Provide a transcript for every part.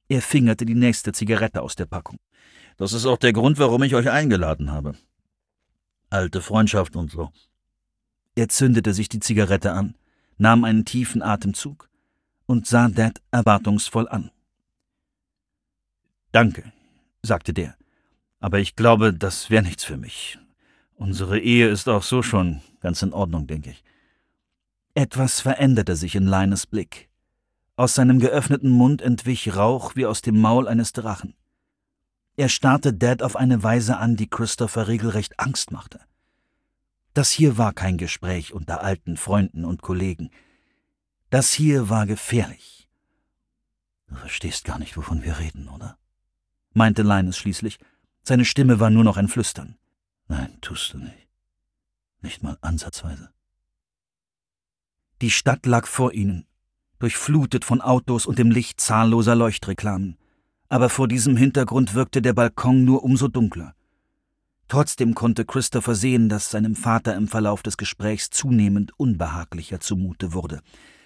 Er fingerte die nächste Zigarette aus der Packung. »Das ist auch der Grund, warum ich euch eingeladen habe. Alte Freundschaft und so.« Er zündete sich die Zigarette an, nahm einen tiefen Atemzug und sah Dad erwartungsvoll an. »Danke«, sagte der, »aber ich glaube, das wäre nichts für mich. Unsere Ehe ist auch so schon ganz in Ordnung, denke ich.« Etwas veränderte sich in Linus' Blick. Aus seinem geöffneten Mund entwich Rauch wie aus dem Maul eines Drachen. Er starrte Dad auf eine Weise an, die Christopher regelrecht Angst machte. Das hier war kein Gespräch unter alten Freunden und Kollegen. Das hier war gefährlich. »Du verstehst gar nicht, wovon wir reden, oder?«, meinte Linus schließlich. Seine Stimme war nur noch ein Flüstern. »Nein, tust du nicht. Nicht mal ansatzweise.« Die Stadt lag vor ihnen, durchflutet von Autos und dem Licht zahlloser Leuchtreklamen. Aber vor diesem Hintergrund wirkte der Balkon nur umso dunkler. Trotzdem konnte Christopher sehen, dass seinem Vater im Verlauf des Gesprächs zunehmend unbehaglicher zumute wurde.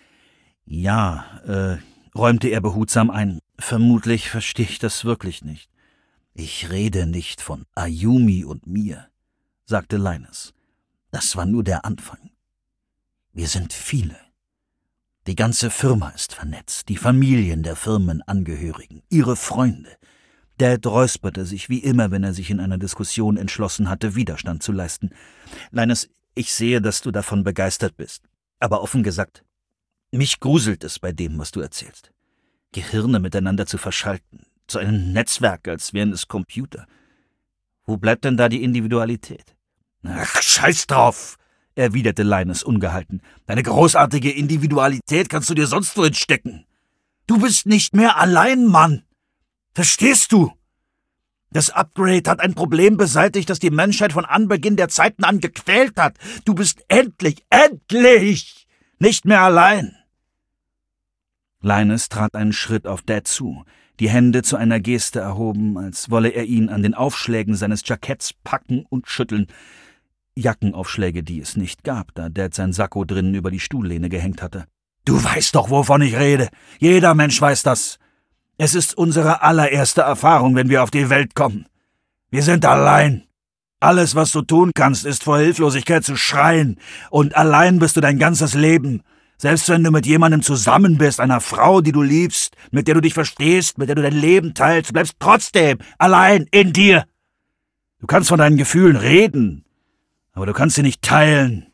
»Ja, räumte er behutsam ein, vermutlich verstehe ich das wirklich nicht.« »Ich rede nicht von Ayumi und mir«, sagte Linus. »Das war nur der Anfang. Wir sind viele. Die ganze Firma ist vernetzt, die Familien der Firmenangehörigen, ihre Freunde.« Dad räusperte sich wie immer, wenn er sich in einer Diskussion entschlossen hatte, Widerstand zu leisten. »Linus, ich sehe, dass du davon begeistert bist. Aber offen gesagt, mich gruselt es bei dem, was du erzählst. Gehirne miteinander zu verschalten, zu einem Netzwerk, als wären es Computer. Wo bleibt denn da die Individualität?« »Ach, scheiß drauf«, erwiderte Linus ungehalten. »Deine großartige Individualität kannst du dir sonst wohin stecken. Du bist nicht mehr allein, Mann. Verstehst du? Das Upgrade hat ein Problem beseitigt, das die Menschheit von Anbeginn der Zeiten an gequält hat. Du bist endlich nicht mehr allein.« Linus trat einen Schritt auf Dad zu, die Hände zu einer Geste erhoben, als wolle er ihn an den Aufschlägen seines Jacketts packen und schütteln. Jackenaufschläge, die es nicht gab, da Dad sein Sakko drinnen über die Stuhllehne gehängt hatte. »Du weißt doch, wovon ich rede. Jeder Mensch weiß das. Es ist unsere allererste Erfahrung, wenn wir auf die Welt kommen. Wir sind allein. Alles, was du tun kannst, ist vor Hilflosigkeit zu schreien. Und allein bist du dein ganzes Leben. Selbst wenn du mit jemandem zusammen bist, einer Frau, die du liebst, mit der du dich verstehst, mit der du dein Leben teilst, du bleibst trotzdem allein in dir. Du kannst von deinen Gefühlen reden, aber du kannst sie nicht teilen.